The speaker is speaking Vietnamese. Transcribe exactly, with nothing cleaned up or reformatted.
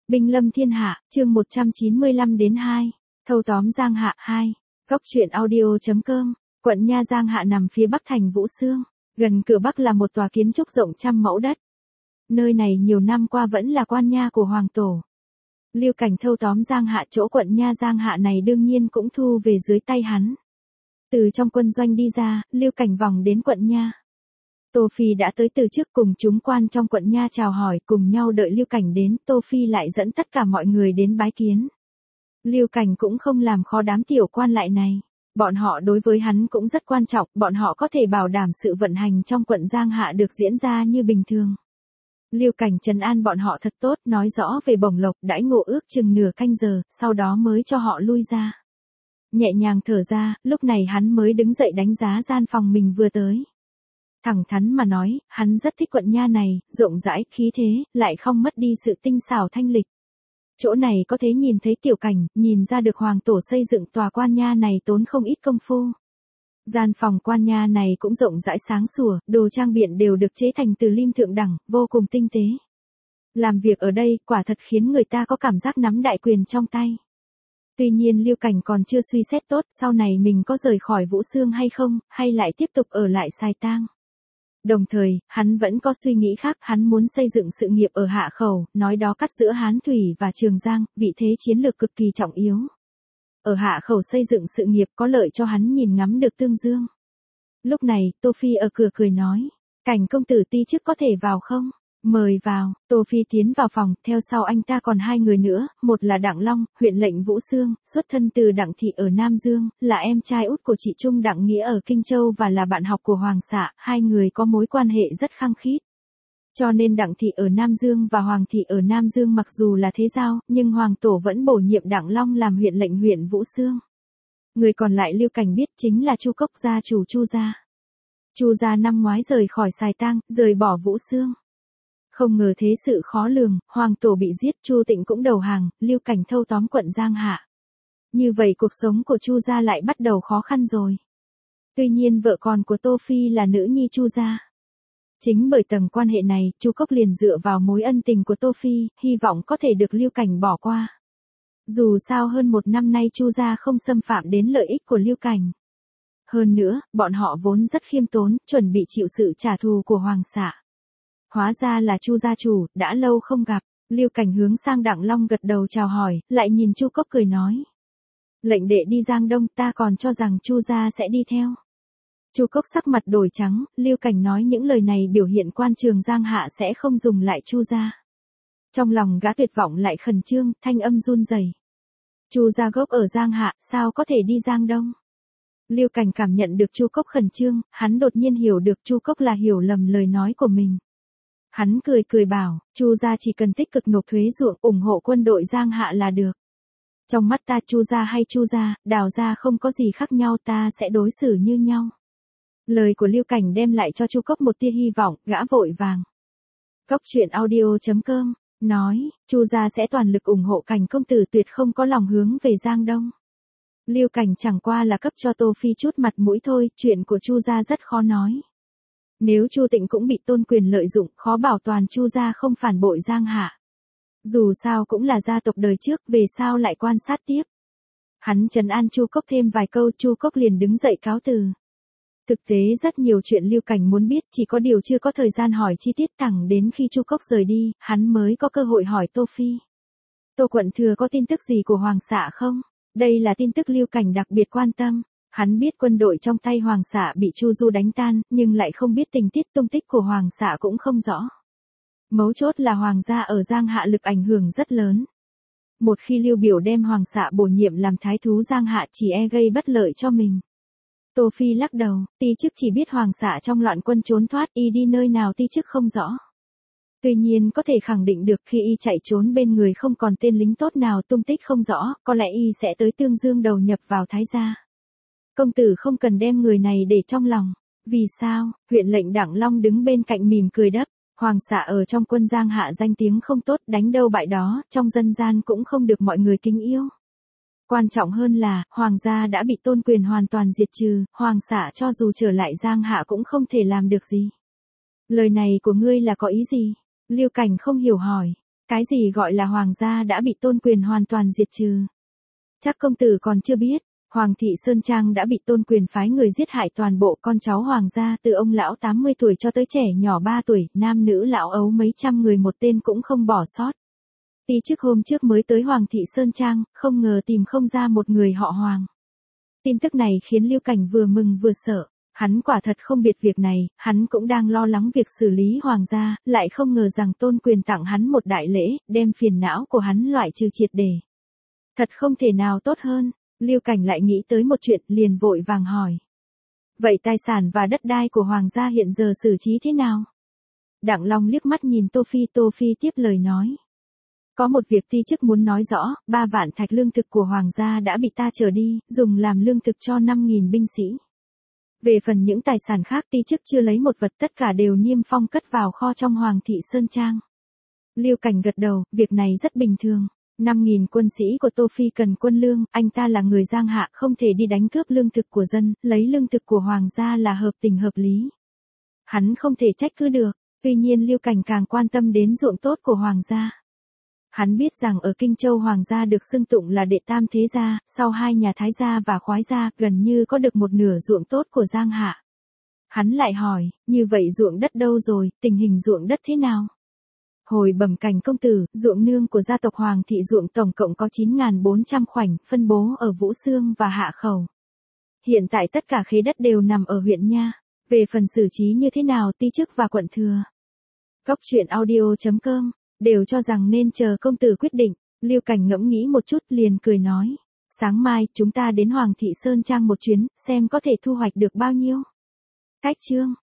Binh lâm thiên hạ, chương một trăm chín mươi lăm đến hai. Thâu tóm Giang Hạ hai. Góc truyện audio.com. Quận Nha Giang Hạ nằm phía bắc thành Vũ Xương. Gần cửa bắc là một tòa kiến trúc rộng trăm mẫu đất. Nơi này nhiều năm qua vẫn là quan nha của Hoàng Tổ. Lưu Cảnh thâu tóm Giang Hạ, chỗ quận Nha Giang Hạ này đương nhiên cũng thu về dưới tay hắn. Từ trong quân doanh đi ra, Lưu Cảnh vòng đến quận Nha. Tô Phi đã tới từ trước, cùng chúng quan trong quận Nha chào hỏi, cùng nhau đợi Lưu Cảnh đến. Tô Phi lại dẫn tất cả mọi người đến bái kiến. Lưu Cảnh cũng không làm khó đám tiểu quan lại này. Bọn họ đối với hắn cũng rất quan trọng, bọn họ có thể bảo đảm sự vận hành trong quận Giang Hạ được diễn ra như bình thường. Lưu Cảnh trấn an bọn họ thật tốt, nói rõ về bổng lộc đãi ngộ ước chừng nửa canh giờ, sau đó mới cho họ lui ra. Nhẹ nhàng thở ra, lúc này hắn mới đứng dậy đánh giá gian phòng mình vừa tới. Thẳng thắn mà nói, hắn rất thích quận Nha này, rộng rãi, khí thế, lại không mất đi sự tinh xảo thanh lịch. Chỗ này có thể nhìn thấy Tiểu Cảnh, nhìn ra được Hoàng Tổ xây dựng tòa quan nha này tốn không ít công phu. Gian phòng quan nha này cũng rộng rãi sáng sủa, đồ trang biện đều được chế thành từ lim thượng đẳng, vô cùng tinh tế. Làm việc ở đây, quả thật khiến người ta có cảm giác nắm đại quyền trong tay. Tuy nhiên Lưu Cảnh còn chưa suy xét tốt, sau này mình có rời khỏi Vũ Xương hay không, hay lại tiếp tục ở lại Sài Tang. Đồng thời, hắn vẫn có suy nghĩ khác, hắn muốn xây dựng sự nghiệp ở Hạ Khẩu, nói đó cắt giữa Hán Thủy và Trường Giang, vị thế chiến lược cực kỳ trọng yếu. Ở Hạ Khẩu xây dựng sự nghiệp có lợi cho hắn nhìn ngắm được Tương Dương. Lúc này, Tô Phi ở cửa cười nói, Cảnh công tử ti chức có thể vào không? Mời vào. Tô Phi tiến vào phòng, theo sau anh ta còn hai người nữa, một là Đặng Long, huyện lệnh Vũ Xương, xuất thân từ Đặng Thị ở Nam Dương, là em trai út của chị Trung Đặng Nghĩa ở Kinh Châu và là bạn học của Hoàng xạ, hai người có mối quan hệ rất khăng khít. Cho nên Đặng Thị ở Nam Dương và Hoàng Thị ở Nam Dương mặc dù là thế giao, nhưng Hoàng Tổ vẫn bổ nhiệm Đặng Long làm huyện lệnh huyện Vũ Xương. Người còn lại Lưu Cảnh biết chính là Chu Cốc gia chủ Chu gia. Chu gia năm ngoái rời khỏi Sài Tang, rời bỏ Vũ Xương. Không ngờ thế sự khó lường, Hoàng Tổ bị giết, Chu Tịnh cũng đầu hàng, Lưu Cảnh thâu tóm quận Giang Hạ. Như vậy cuộc sống của Chu gia lại bắt đầu khó khăn rồi. Tuy nhiên vợ con của Tô Phi là nữ nhi Chu gia. Chính bởi tầng quan hệ này, Chu Cốc liền dựa vào mối ân tình của Tô Phi, hy vọng có thể được Lưu Cảnh bỏ qua. Dù sao hơn một năm nay Chu gia không xâm phạm đến lợi ích của Lưu Cảnh. Hơn nữa, bọn họ vốn rất khiêm tốn, chuẩn bị chịu sự trả thù của Hoàng xạ. Hóa ra là Chu gia chủ, đã lâu không gặp. Lưu Cảnh hướng sang Đặng Long gật đầu chào hỏi, lại nhìn Chu Cốc cười nói. Lệnh đệ đi Giang Đông, ta còn cho rằng Chu gia sẽ đi theo. Chu Cốc sắc mặt đổi trắng, Lưu Cảnh nói những lời này biểu hiện quan trường Giang Hạ sẽ không dùng lại Chu gia. Trong lòng gã tuyệt vọng lại khẩn trương, thanh âm run rẩy. Chu gia gốc ở Giang Hạ, sao có thể đi Giang Đông? Lưu Cảnh cảm nhận được Chu Cốc khẩn trương, hắn đột nhiên hiểu được Chu Cốc là hiểu lầm lời nói của mình. Hắn cười cười bảo, Chu gia chỉ cần tích cực nộp thuế ruộng, ủng hộ quân đội Giang Hạ là được. Trong mắt ta Chu gia hay Chu gia, Đào gia không có gì khác nhau, ta sẽ đối xử như nhau. Lời của Lưu Cảnh đem lại cho Chu Cốc một tia hy vọng, gã vội vàng. Góc truyện audio.com, nói, Chu gia sẽ toàn lực ủng hộ Cảnh công tử, tuyệt không có lòng hướng về Giang Đông. Lưu Cảnh chẳng qua là cấp cho Tô Phi chút mặt mũi thôi, chuyện của Chu gia rất khó nói. Nếu Chu Tịnh cũng bị tôn quyền lợi dụng, khó bảo toàn Chu gia không phản bội Giang Hạ. Dù sao cũng là gia tộc đời trước, về sao lại quan sát tiếp. Hắn trấn an Chu Cốc thêm vài câu, Chu Cốc liền đứng dậy cáo từ. Thực tế rất nhiều chuyện Lưu Cảnh muốn biết, chỉ có điều chưa có thời gian hỏi chi tiết, thẳng đến khi Chu Cốc rời đi, hắn mới có cơ hội hỏi Tô Phi. Tô quận thừa có tin tức gì của Hoàng xạ không? Đây là tin tức Lưu Cảnh đặc biệt quan tâm. Hắn biết quân đội trong tay Hoàng xạ bị Chu Du đánh tan, nhưng lại không biết tình tiết tung tích của Hoàng xạ cũng không rõ. Mấu chốt là Hoàng gia ở Giang Hạ lực ảnh hưởng rất lớn. Một khi Lưu Biểu đem Hoàng xạ bổ nhiệm làm thái thú Giang Hạ chỉ e gây bất lợi cho mình. Tô Phi lắc đầu, ti chức chỉ biết Hoàng xạ trong loạn quân trốn thoát, y đi nơi nào ti chức không rõ. Tuy nhiên có thể khẳng định được khi y chạy trốn bên người không còn tên lính tốt nào, tung tích không rõ, có lẽ y sẽ tới Tương Dương đầu nhập vào Thái gia. Công tử không cần đem người này để trong lòng. Vì sao? Huyện lệnh Đặng Long đứng bên cạnh mỉm cười đáp. Hoàng xạ ở trong quân Giang Hạ danh tiếng không tốt, đánh đâu bại đó, trong dân gian cũng không được mọi người kính yêu. Quan trọng hơn là, Hoàng gia đã bị tôn quyền hoàn toàn diệt trừ, Hoàng xạ cho dù trở lại Giang Hạ cũng không thể làm được gì. Lời này của ngươi là có ý gì? Lưu Cảnh không hiểu hỏi. Cái gì gọi là hoàng gia đã bị Tôn Quyền hoàn toàn diệt trừ? Chắc công tử còn chưa biết, Hoàng thị Sơn Trang đã bị Tôn Quyền phái người giết hại toàn bộ con cháu hoàng gia, từ ông lão tám mươi tuổi cho tới trẻ nhỏ ba tuổi, nam nữ lão ấu mấy trăm người một tên cũng không bỏ sót. Ti chức hôm trước mới tới Hoàng thị Sơn Trang, không ngờ tìm không ra một người họ Hoàng. Tin tức này khiến Lưu Cảnh vừa mừng vừa sợ. Hắn quả thật không biết việc này, hắn cũng đang lo lắng việc xử lý hoàng gia, lại không ngờ rằng Tôn Quyền tặng hắn một đại lễ, đem phiền não của hắn loại trừ triệt để. Thật không thể nào tốt hơn, Lưu Cảnh lại nghĩ tới một chuyện, liền vội vàng hỏi. Vậy tài sản và đất đai của hoàng gia hiện giờ xử trí thế nào? Đặng Long liếc mắt nhìn Tô Phi, Tô Phi tiếp lời nói. Có một việc ti chức muốn nói rõ, ba vạn thạch lương thực của hoàng gia đã bị ta trở đi, dùng làm lương thực cho năm nghìn binh sĩ. Về phần những tài sản khác ti chức chưa lấy một vật, tất cả đều niêm phong cất vào kho trong Hoàng thị Sơn Trang. Lưu Cảnh gật đầu, việc này rất bình thường. năm nghìn quân sĩ của Tô Phi cần quân lương, anh ta là người giang hạ không thể đi đánh cướp lương thực của dân, lấy lương thực của hoàng gia là hợp tình hợp lý. Hắn không thể trách cứ được, tuy nhiên Lưu Cảnh càng quan tâm đến ruộng tốt của hoàng gia. Hắn biết rằng ở Kinh Châu hoàng gia được xưng tụng là đệ tam thế gia, sau hai nhà Thái gia và Khoái gia, gần như có được một nửa ruộng tốt của Giang Hạ. Hắn lại hỏi, như vậy ruộng đất đâu rồi, tình hình ruộng đất thế nào? Hồi bẩm Cảnh công tử, ruộng nương của gia tộc Hoàng thị ruộng tổng cộng có chín nghìn bốn trăm khoảnh, phân bố ở Vũ Xương và Hạ Khẩu. Hiện tại tất cả khế đất đều nằm ở huyện Nha. Về phần xử trí như thế nào ti chức và quận thừa. Cốc truyện audio chấm com đều cho rằng nên chờ công tử quyết định. Lưu Cảnh ngẫm nghĩ một chút liền cười nói. Sáng mai chúng ta đến Hoàng thị Sơn Trang một chuyến, xem có thể thu hoạch được bao nhiêu. Cách chương.